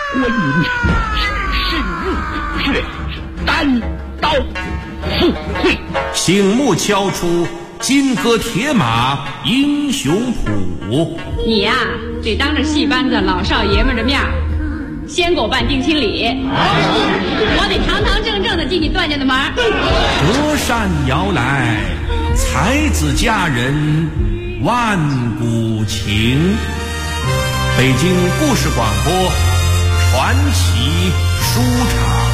观音是日月单刀赴会， 醒目敲出金戈铁马英雄谱。 你呀，得当着戏班子老少爷们的面先给我办定亲礼，我得堂堂正正的进你段家的门。 隔山遥来，才子佳人万古情。北京故事广播传奇书场。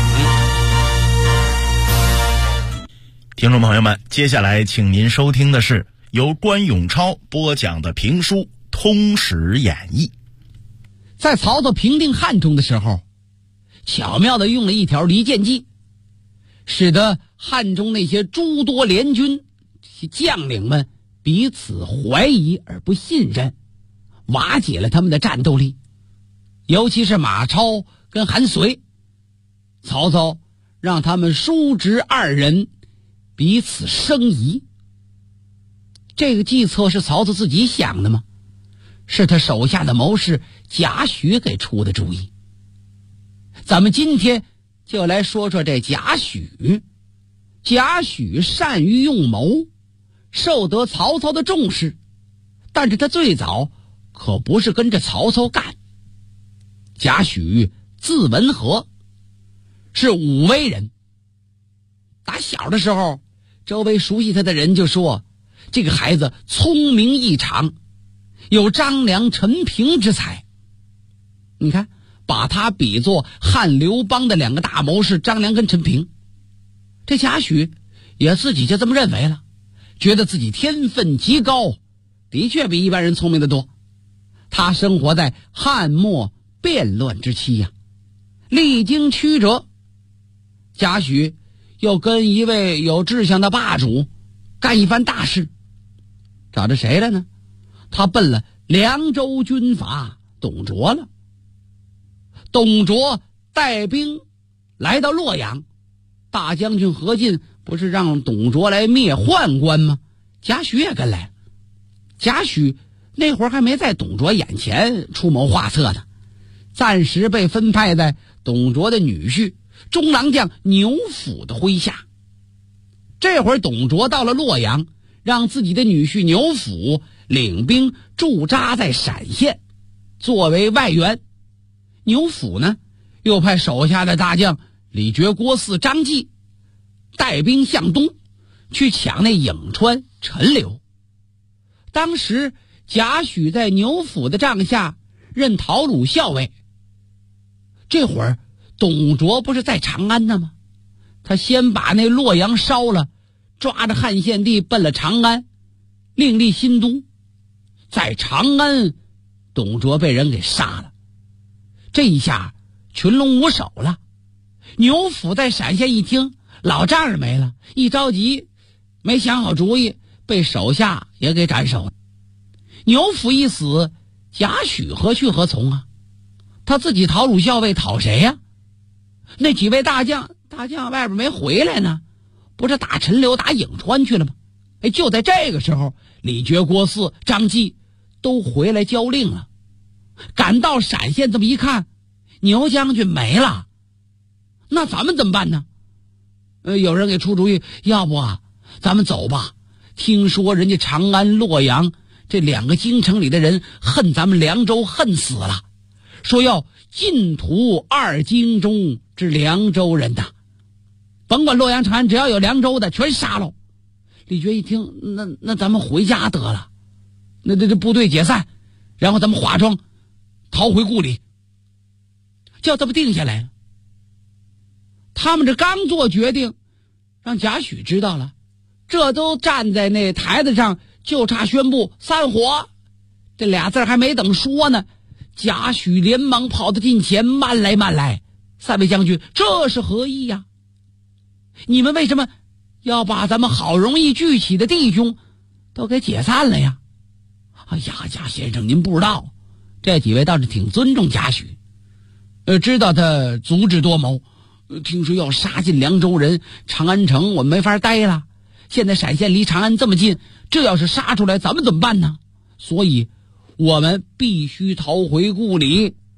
听众朋友们，接下来请您收听的是由关永超播讲的评书《通史演义》。 在曹操平定汉中的时候，巧妙地用了一条离间计，使得汉中那些诸多联军将领们彼此怀疑而不信任，瓦解了他们的战斗力。尤其是马超跟韩遂，曹操让他们叔侄二人彼此生疑。这个计策是曹操自己想的吗？是他手下的谋士贾诩给出的主意。咱们今天就来说说这贾诩。贾诩善于用谋，受得曹操的重视，但是他最早可不是跟着曹操干。贾诩字文和，是武威人。打小的时候，周围熟悉他的人就说，这个孩子聪明异常，有张良、陈平之才。你看，把他比作汉刘邦的两个大谋士张良跟陈平。这贾诩也自己就这么认为了，觉得自己天分极高，的确比一般人聪明得多。他生活在汉末变乱之期呀，历经曲折。贾诩又跟一位有志向的霸主干一番大事，找着谁了呢？他奔了凉州军阀董卓了。董卓带兵来到洛阳，大将军何进不是让董卓来灭宦官吗？贾诩也跟来了。贾诩那会儿还没在董卓眼前出谋划策呢，暂时被分派在董卓的女婿中郎将牛辅的麾下。这会儿董卓到了洛阳，让自己的女婿牛辅领兵驻扎在陕县，作为外援。牛辅呢，又派手下的大将李傕、郭汜、张继带兵向东，去抢那颍川、陈留。当时贾诩在牛辅的帐下任讨虏校尉。这会儿董卓不是在长安呢吗？他先把那洛阳烧了，抓着汉献帝奔了长安，另立新都。在长安，董卓被人给杀了。这一下群龙无首了。牛辅在陕县一听，老丈人没了，一着急没想好主意，被手下也给斩首了。牛辅一死，贾诩何去何从啊？他自己讨虏校尉讨谁呀？那几位大将外边没回来呢，不是打陈留打颍川去了吗？就在这个时候，李傕、郭汜、张继都回来交令了。赶到陕县这么一看，牛将军没了，那咱们怎么办呢？有人给出主意，要不咱们走吧，听说人家长安、洛阳这两个京城里的人恨咱们凉州恨死了，说要尽屠二京中之凉州人的，甭管洛阳、长安，只要有凉州的全杀了。李傕一听，那咱们回家得了，那这部队解散，然后咱们化妆逃回故里，就这么定下来了。他们这刚做决定，让贾诩知道了，这都站在那台子上，就差宣布散伙。这俩字还没等说呢，贾诩连忙跑到近前，慢来，三位将军，这是何意呀？你们为什么要把咱们好容易聚起的弟兄都给解散了呀？哎呀，贾先生您不知道，这几位倒是挺尊重贾诩，知道他足智多谋，听说要杀尽凉州人，长安城我们没法待了，现在陕县离长安这么近，这要是杀出来咱们怎么办呢？所以我们必须逃回故里，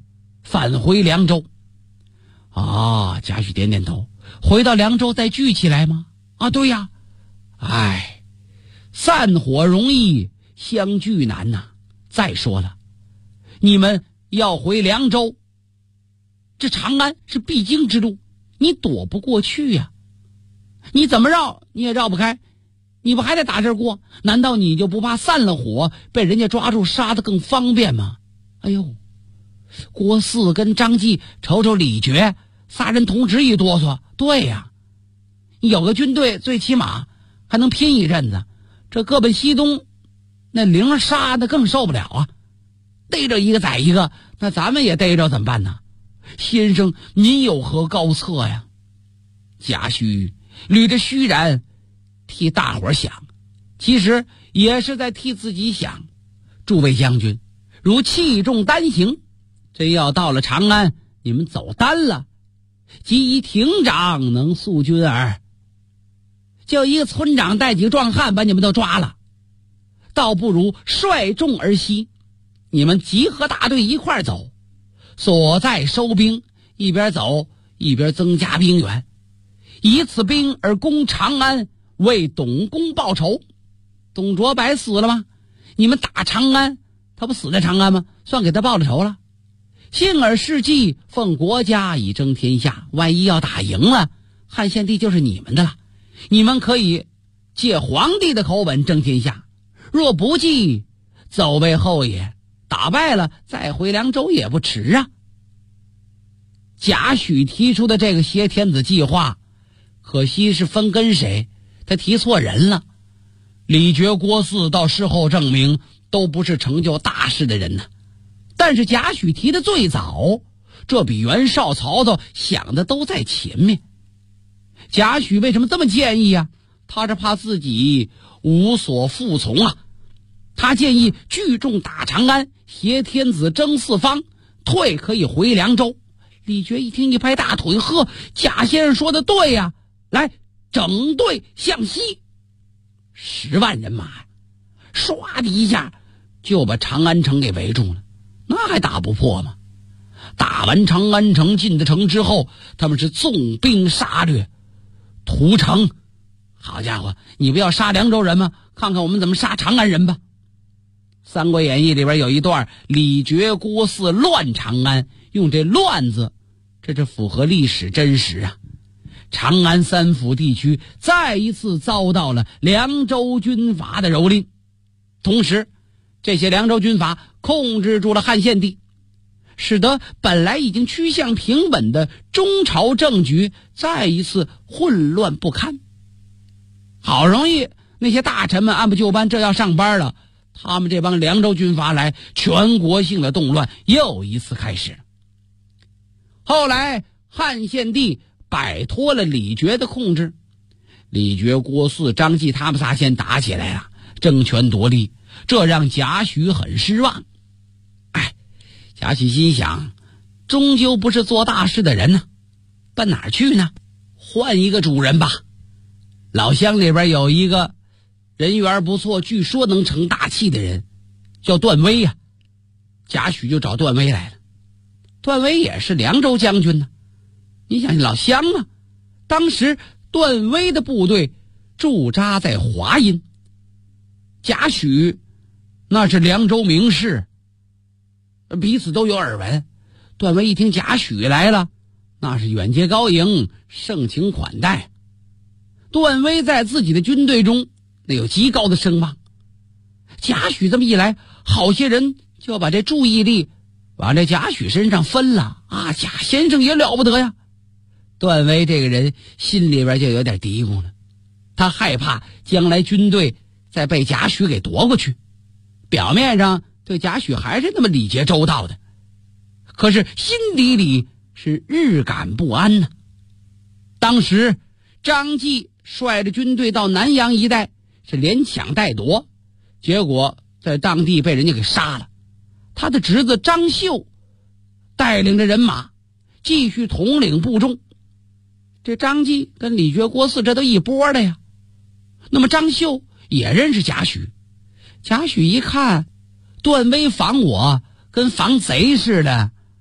返回凉州。啊，贾诩点点头，回到凉州再聚起来吗？啊，对呀。哎，散伙容易相聚难呐。再说了，你们要回凉州，这长安是必经之路，你躲不过去呀。你怎么绕你也绕不开，你不还得打这儿过？难道你就不怕散了伙被人家抓住杀得更方便吗？哎呦，郭汜跟张继瞅瞅李傕仨人同时一哆嗦。对呀，有个军队最起码还能拼一阵子，这各奔西东，那灵杀的更受不了啊！逮着一个宰一个，那咱们也逮着怎么办呢？先生您有何高策呀？贾诩捋着须髯替大伙想，其实也是在替自己想。诸位将军，如器重单行，真要到了长安，你们走单了，即以亭长能速军耳。就一个村长带几个壮汉把你们都抓了，倒不如率众而西，你们集合大队一块走，所在收兵，一边走一边增加兵员，以此兵而攻长安，为董公报仇。董卓白死了吗？你们打长安，他不死在长安吗？算给他报了仇了。幸而事迹，奉国家以争天下，万一要打赢了，汉献帝就是你们的了，你们可以借皇帝的口吻争天下，若不济，走为后也，打败了再回凉州也不迟啊。贾诩提出的这个挟天子计划，可惜是分跟谁，他提错人了。李傕、郭汜到事后证明都不是成就大事的人呢。但是贾诩提的最早，这比袁绍、曹操想的都在前面。贾诩为什么这么建议啊？他是怕自己无所服从啊。他建议聚众打长安，挟天子争四方，退可以回凉州。李傕一听一拍大腿，呵，贾先生说的对呀，来整队向西。10万人马唰的一下就把长安城给围住了，那还打不破吗？打完长安城进的城之后，他们是纵兵杀掠屠城。好家伙，你不要杀凉州人吗？看看我们怎么杀长安人吧。三国演义里边有一段李傕、郭汜乱长安，用这乱字，这是符合历史真实啊。长安三府地区再一次遭到了凉州军阀的蹂躏，同时这些凉州军阀控制住了汉献帝，使得本来已经趋向平稳的中朝政局再一次混乱不堪。好容易那些大臣们按部就班，这要上班了，他们这帮凉州军阀来，全国性的动乱又一次开始了。后来汉献帝摆脱了李傕的控制，李傕、郭汜、张继他们仨先打起来了，争权夺利，这让贾诩很失望。贾诩心想，终究不是做大事的人呢，奔哪儿去呢？换一个主人吧。老乡里边有一个人缘不错，据说能成大器的人，叫段威呀。贾诩就找段威来了。段威也是凉州将军呢，你想老乡嘛。当时段威的部队驻扎在华阴，贾诩那是凉州名士，彼此都有耳闻。段威一听贾诩来了，那是远接高迎，盛情款待。段威在自己的军队中那有极高的声望，贾诩这么一来，好些人就把这注意力往这贾诩身上分了啊！贾先生也了不得呀。段威这个人心里边就有点嘀咕了，他害怕将来军队再被贾诩给夺过去。表面上对贾诩还是那么礼节周到的，可是心底里是日感不安呢。当时张继率着军队到南阳一带，是连抢带夺，结果在当地被人家给杀了。他的侄子张绣带领着人马继续统领部众。这张继跟李傕、郭汜这都一波的呀。那么张绣也认识贾诩，贾诩一看段威防我跟防贼似的，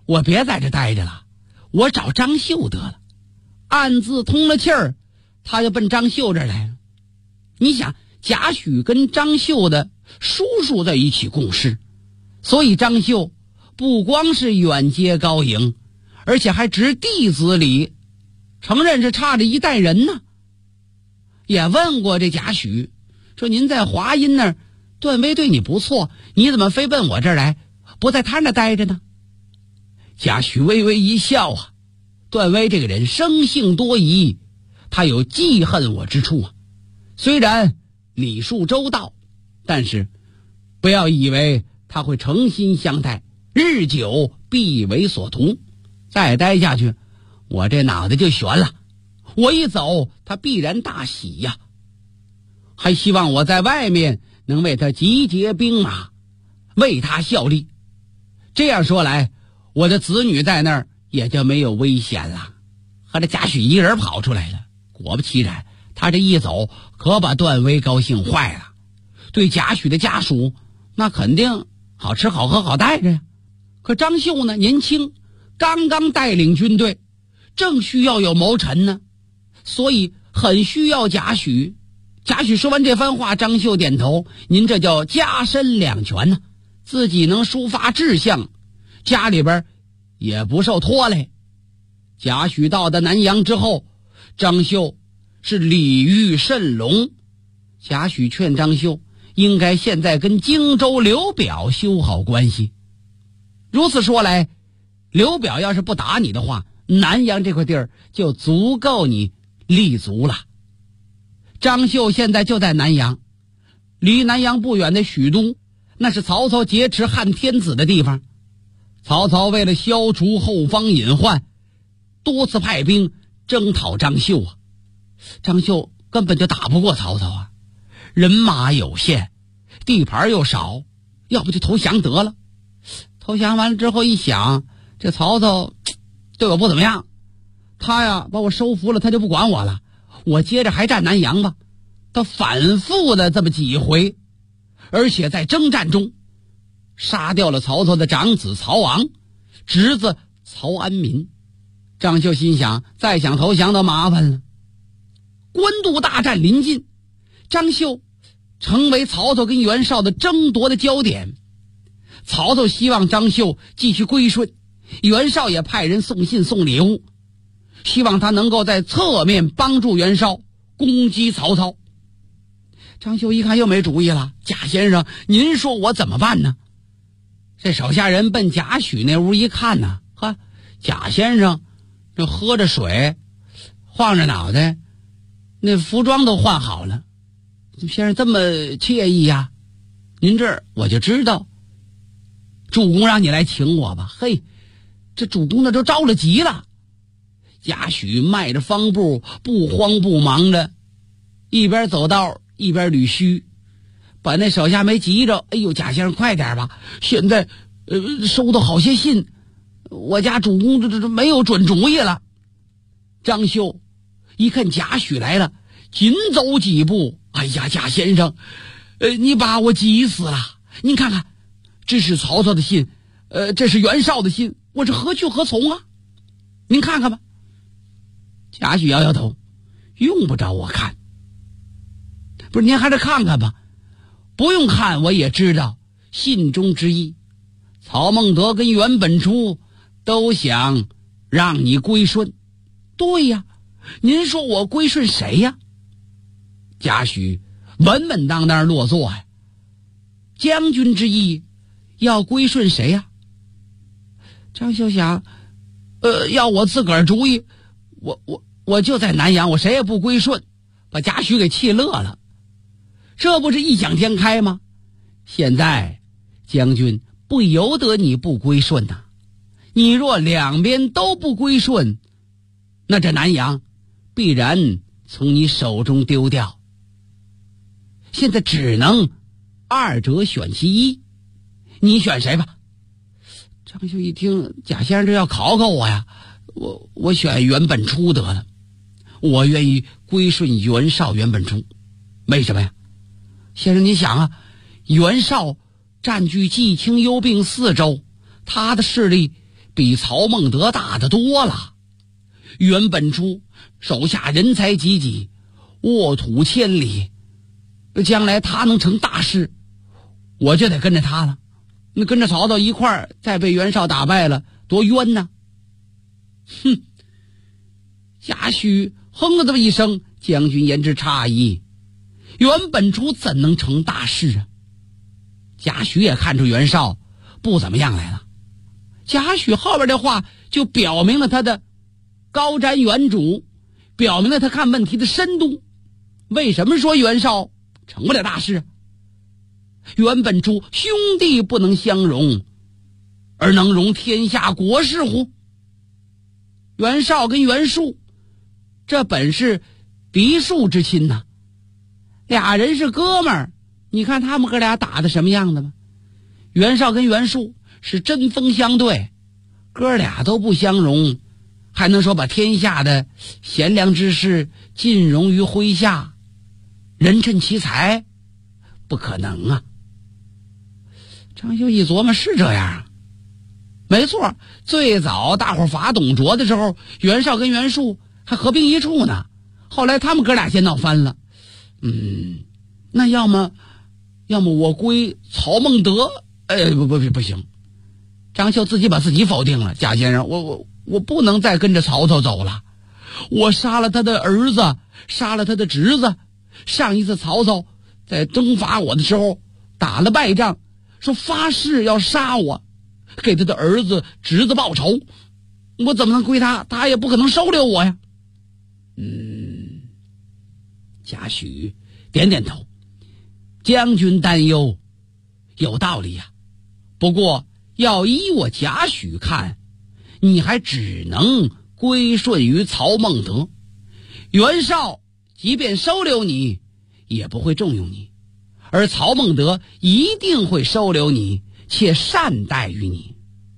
我别在这待着了，我找张秀得了。暗自通了气儿，他就奔张秀这儿来了。你想，贾诩跟张秀的叔叔在一起共事，所以张秀不光是远接高迎，而且还执弟子礼，承认是差着一代人呢。也问过这贾诩，说您在华阴那儿，段威对你不错，你怎么非奔我这儿来，不在他那待着呢？贾诩微微一笑啊，段威这个人生性多疑，他有记恨我之处啊。虽然礼数周到，但是不要以为他会诚心相待，日久必为所图。再待下去，我这脑袋就悬了。我一走，他必然大喜呀，还希望我在外面能为他集结兵马，为他效力。这样说来，我的子女在那儿也就没有危险了。和这贾诩一人跑出来了，果不其然，他这一走可把段威高兴坏了。对贾诩的家属，那肯定好吃好喝好待着呀。可张秀呢，年轻，刚刚带领军队，正需要有谋臣呢，所以很需要贾诩。贾诩说完这番话，张秀点头，您这叫家身两全呢，自己能抒发志向，家里边也不受拖累。贾诩到的南阳之后，张秀是礼遇甚隆。贾诩劝张秀应该现在跟荆州刘表修好关系。如此说来，刘表要是不打你的话，南阳这块地儿就足够你立足了。张绣现在就在南阳，离南阳不远的许都，那是曹操劫持汉天子的地方。曹操为了消除后方隐患，多次派兵征讨张绣啊。张绣根本就打不过曹操啊，人马有限，地盘又少，要不就投降得了。投降完了之后一想，这曹操对我不怎么样，他呀把我收服了，他就不管我了，我接着还占南阳吧。他反复的这么几回，而且在征战中杀掉了曹操的长子曹昂，侄子曹安民。张绣心想，再想投降都麻烦了。官渡大战临近，张绣成为曹操跟袁绍的争夺的焦点。曹操希望张绣继续归顺，袁绍也派人送信送礼物，希望他能够在侧面帮助袁绍攻击曹操。张绣一看又没主意了，贾先生您说我怎么办呢？这手下人奔贾诩那屋一看呢，呵，贾先生这喝着水，晃着脑袋，那服装都换好了，先生这么惬意呀？您这儿我就知道主公让你来请我吧。嘿，这主公那都着了急了。贾诩迈着方步，不慌不忙的，一边走道一边捋须，把那手下没急着。哎呦，贾先生快点吧，现在收到好些信，我家主公这没有准主意了。张绣一看贾诩来了，紧走几步，哎呀，贾先生，你把我急死了。您看看，这是曹操的信，这是袁绍的信，我是何去何从啊？您看看吧。贾诩摇摇头，用不着我看。不是，您还是看看吧。不用看我也知道信中之意，曹孟德跟袁本初都想让你归顺。对呀，您说我归顺谁呀？贾诩稳稳当当落座呀。将军之意要归顺谁呀？张绣想，要我自个儿主意，我就在南阳，我谁也不归顺，把贾诩给气乐了。这不是异想天开吗？现在将军不由得你不归顺呐，你若两边都不归顺，那这南阳必然从你手中丢掉。现在只能二者选其一，你选谁吧？张绣一听贾先生这要考考我呀，我选袁本初得了，我愿意归顺袁绍袁本初。为什么呀？先生您想啊，袁绍占据冀青幽并4州，他的势力比曹孟德大得多了。袁本初手下人才济济，沃土千里，将来他能成大事，我就得跟着他了。那跟着曹操一块儿再被袁绍打败了，多冤呐！哼！贾诩哼了这么一声，将军言之差矣。袁本初怎能成大事啊？贾诩也看出袁绍不怎么样来了。贾诩后边的话就表明了他的高瞻远瞩，表明了他看问题的深度。为什么说袁绍成不了大事啊？袁本初兄弟不能相容，而能容天下国事乎？袁绍跟袁术这本是嫡庶之亲呐，俩人是哥们儿。你看他们哥俩打的什么样子吗？袁绍跟袁术是针锋相对，哥俩都不相容，还能说把天下的贤良之士尽容于麾下，人趁其才？不可能啊！张绣一琢磨，是这样，没错。最早大伙伐董卓的时候，袁绍跟袁术还合兵一处呢，后来他们哥俩先闹翻了。那要么我归曹孟德？不行。张绣自己把自己否定了。贾先生，我不能再跟着曹操走了。我杀了他的儿子，杀了他的侄子。上一次曹操在征伐我的时候打了败仗，说发誓要杀我，给他的儿子侄子报仇。我怎么能归他？他也不可能收留我呀。贾诩点点头，将军担忧有道理呀。不过要依我贾诩看，你还只能归顺于曹孟德。袁绍即便收留你，也不会重用你，而曹孟德一定会收留你，且善待于你。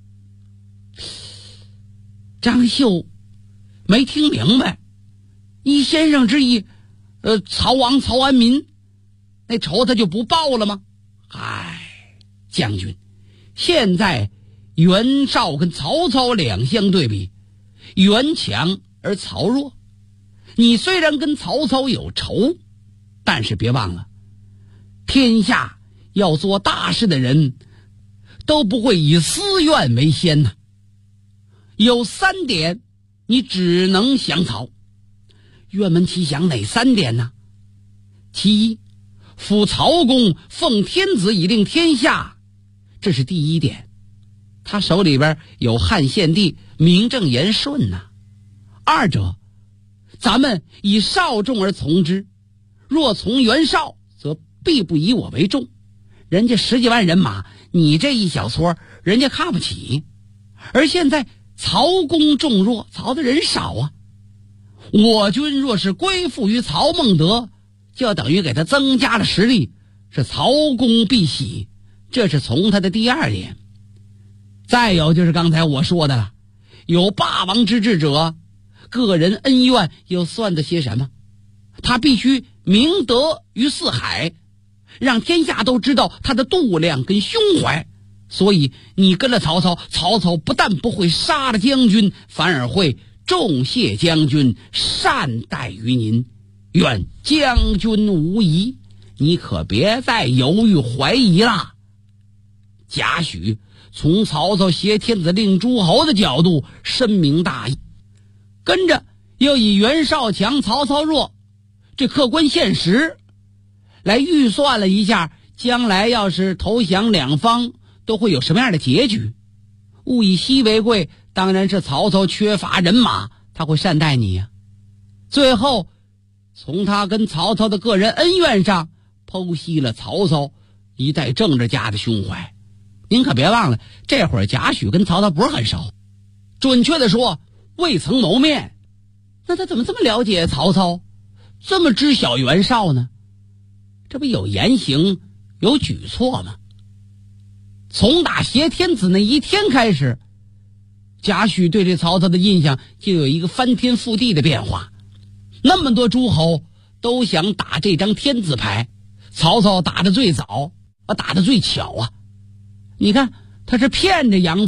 张绣没听明白，依先生之意，曹王曹安民那仇他就不报了吗？将军，现在袁绍跟曹操两相对比，袁强而曹弱。你虽然跟曹操有仇，但是别忘了，天下要做大事的人都不会以私怨为先呐。有3点你只能降曹。愿闻其详，哪3点呢？其一，辅曹公奉天子以令天下，这是第一点，他手里边有汉献帝，名正言顺呐。二者，咱们以少众而从之，若从袁绍，则必不以我为重。人家10几万人马，你这一小撮，人家看不起。而现在曹公众弱，曹的人少啊。我军若是归附于曹孟德，就等于给他增加了实力，是曹公必喜，这是从他的第2点。再有就是刚才我说的了，有霸王之志者，个人恩怨又算得些什么？他必须明德于四海，让天下都知道他的度量跟胸怀。所以你跟了曹操，曹操不但不会杀了将军，反而会重谢将军，善待于您，愿将军无疑。你可别再犹豫怀疑了。贾诩从曹操挟天子令诸侯的角度深明大义，跟着又以袁绍强曹操弱这客观现实来预算了一下，将来要是投降两方都会有什么样的结局。物以稀为贵，当然是曹操缺乏人马，他会善待你呀。最后从他跟曹操的个人恩怨上剖析了曹操一代政治家的胸怀。您可别忘了，这会儿贾诩跟曹操不是很熟，准确的说未曾谋面。那他怎么这么了解曹操，这么知晓袁绍呢？这不有言行有举措吗？从打挟天子那一天开始，贾诩对这曹操的印象就有一个翻天覆地的变化。那么多诸侯都想打这张天子牌，曹操打得最早，打得最巧啊。你看他是骗着杨凤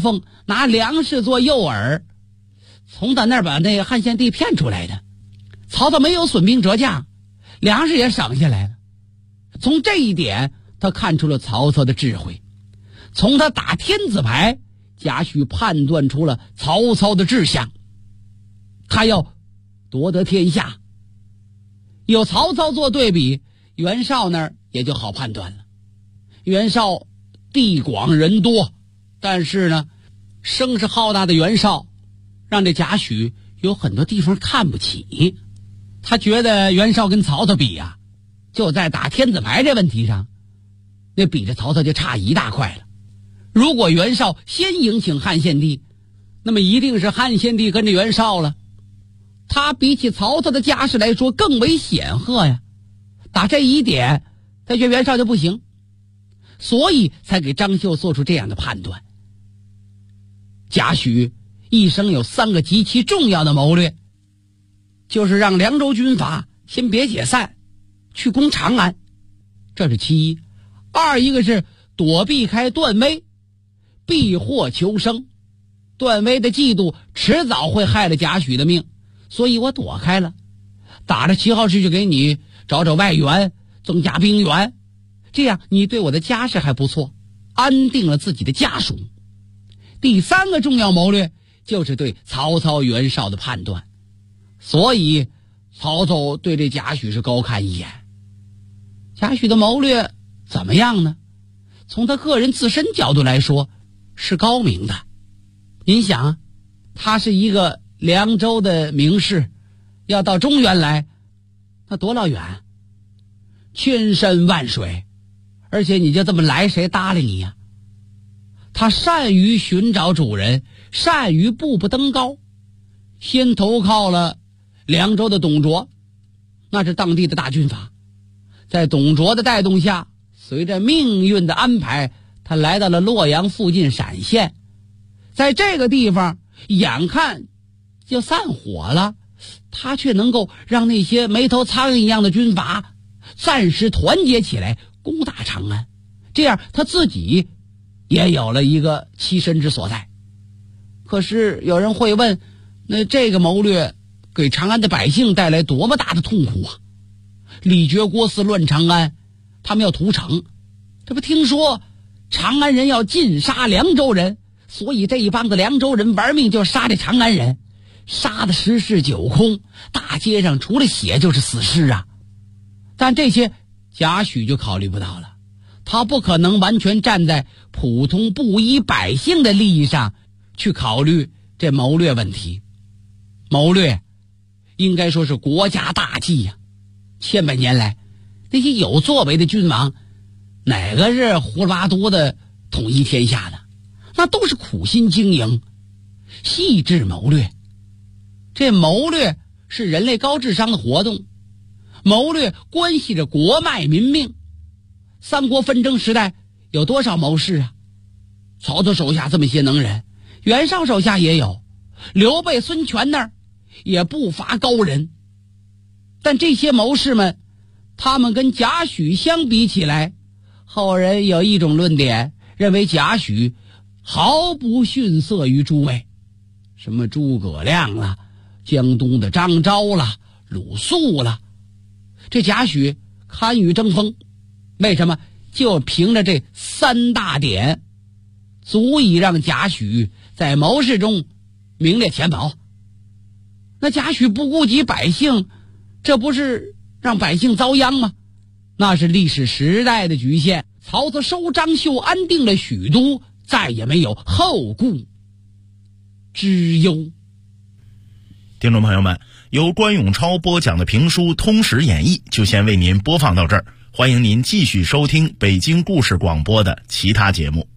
拿粮食做诱饵，从他那儿把那个汉献帝骗出来的。曹操没有损兵折将，粮食也省下来了。从这一点他看出了曹操的智慧，从他打天子牌，贾诩判断出了曹操的志向，他要夺得天下。有曹操做对比，袁绍那儿也就好判断了。袁绍地广人多，但是呢，声势浩大的袁绍让这贾诩有很多地方看不起。他觉得袁绍跟曹操比啊，就在打天子牌这问题上，那比着曹操就差一大块了。如果袁绍先迎请汉献帝，那么一定是汉献帝跟着袁绍了。他比起曹操的家世来说更为显赫呀。打这一点，他觉得袁绍就不行，所以才给张绣做出这样的判断。贾诩一生有3个极其重要的谋略，就是让凉州军阀先别解散，去攻长安，这是其一。二一个是躲避开段威，避祸求生。段威的嫉妒迟早会害了贾诩的命，所以我躲开了，打着旗号是去给你找外援，增加兵员，这样你对我的家世还不错，安定了自己的家属。第3个重要谋略就是对曹操、袁绍的判断，所以曹操对这贾诩是高看一眼。贾诩的谋略怎么样呢？从他个人自身角度来说是高明的。您想，他是一个凉州的名士，要到中原来，那多老远，千山万水，而且你就这么来，谁搭理你呀？他善于寻找主人，善于步步登高，先投靠了凉州的董卓，那是当地的大军阀。在董卓的带动下，随着命运的安排，他来到了洛阳附近陕县。在这个地方眼看就散伙了，他却能够让那些没头苍蝇一样的军阀暂时团结起来攻打长安，这样他自己也有了一个栖身之所在。可是有人会问，那这个谋略给长安的百姓带来多么大的痛苦啊！李傕郭汜乱长安，他们要屠城，这不听说长安人要尽杀凉州人，所以这一帮子凉州人玩命就杀这长安人，杀得十室九空，大街上除了血就是死尸啊！但这些贾诩就考虑不到了，他不可能完全站在普通布衣百姓的利益上去考虑这谋略问题。谋略应该说是国家大计呀。千百年来，那些有作为的君王，哪个是胡里八嘟的统一天下的？那都是苦心经营，细致谋略。这谋略是人类高智商的活动，谋略关系着国脉民命。三国纷争时代有多少谋士啊？曹操手下这么些能人，袁绍手下也有，刘备、孙权那儿也不乏高人。但这些谋士们，他们跟贾诩相比起来，后人有一种论点，认为贾诩毫不逊色于诸位，什么诸葛亮啦、江东的张昭啦、鲁肃啦，这贾诩堪与争锋。为什么？就凭着这3大点，足以让贾诩在谋士中名列前茅。那贾诩不顾及百姓，这不是让百姓遭殃吗？那是历史时代的局限。曹操收张绣，安定了许都，再也没有后顾之忧。 听众朋友们，由关永超播讲的评书《通史演义》就先为您播放到这儿，欢迎您继续收听北京故事广播的其他节目。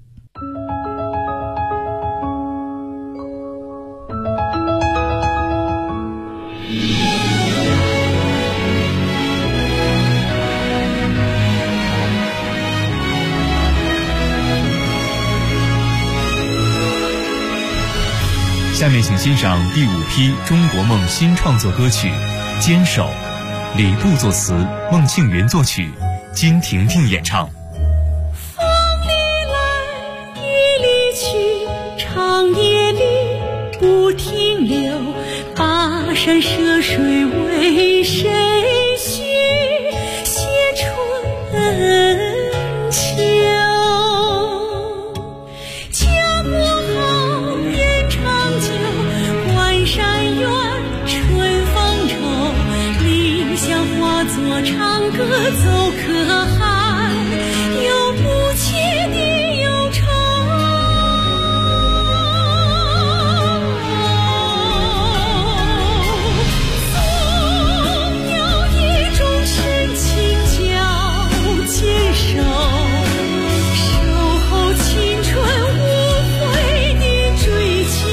下面请欣赏第5批中国梦新创作歌曲《坚守》，李杜作词，孟庆云作曲，金婷婷演唱。 风里来，雨里去，唱一不停留，跋山涉水为谁写春秋？家国好，言长久，关山远，春风愁。理想化作长歌奏可汗，有不切的忧愁。总有一种深情叫坚守，守候青春无悔的追求。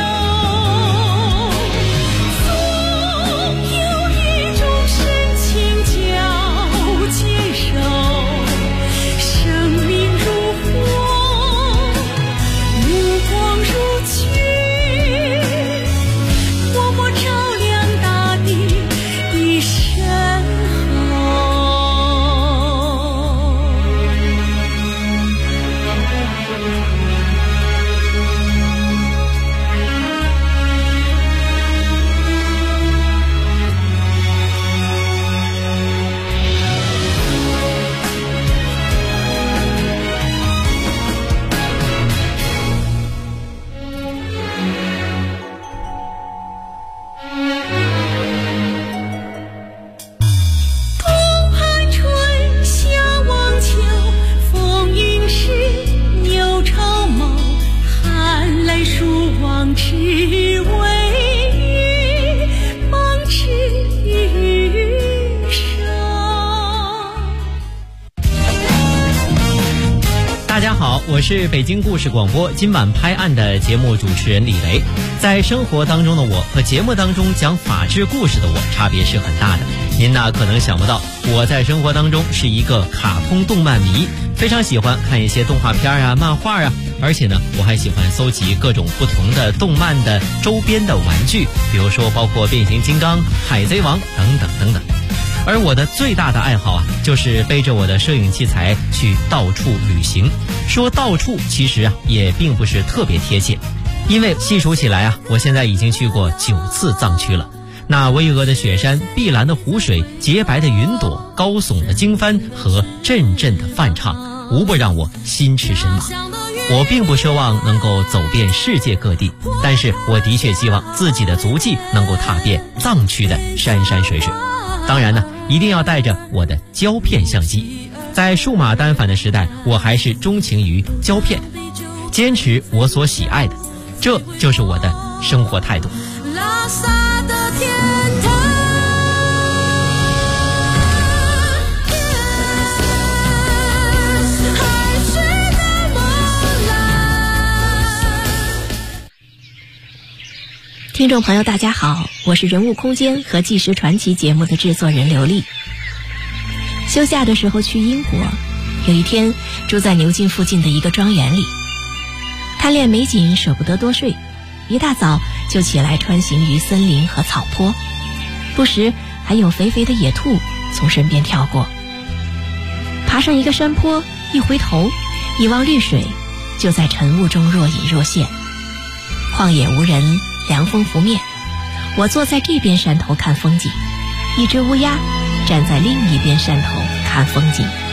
总有一种深情叫坚守，生命如火，目光如炬，默默照亮大地的身后。东汉春夏望秋，风云时牛朝谋，寒来暑往只为与梦之手。 大家好，我是北京故事广播今晚拍案的节目主持人李雷。在生活当中的我和节目当中讲法治故事的我差别是很大的。您呢可能想不到，我在生活当中是一个卡通动漫迷，非常喜欢看一些动画片啊、漫画啊，而且呢我还喜欢搜集各种不同的动漫的周边的玩具，比如说包括变形金刚、海贼王等等等等。而我的最大的爱好啊，就是背着我的摄影器材去到处旅行。说到处其实啊也并不是特别贴切，因为细数起来啊，我现在已经去过9次藏区了。那巍峨的雪山、碧蓝的湖水、洁白的云朵、高耸的经幡和阵阵的梵唱，无不让我心驰神往。我并不奢望能够走遍世界各地，但是我的确希望自己的足迹能够踏遍藏区的山山水水。当然呢，一定要带着我的胶片相机。在数码单反的时代，我还是钟情于胶片，坚持我所喜爱的，这就是我的生活态度。 拉萨的天堂，海水的梦蓝。 听众朋友大家好，我是人物空间和纪实传奇节目的制作人刘丽。休假的时候去英国，有一天住在牛津附近的一个庄园里，贪恋美景舍不得多睡，一大早就起来穿行于森林和草坡，不时还有肥肥的野兔从身边跳过。爬上一个山坡，一回头一望绿水，就在晨雾中若隐若现。旷野无人，凉风拂面，我坐在这边山头看风景，一只乌鸦站在另一边山头看风景。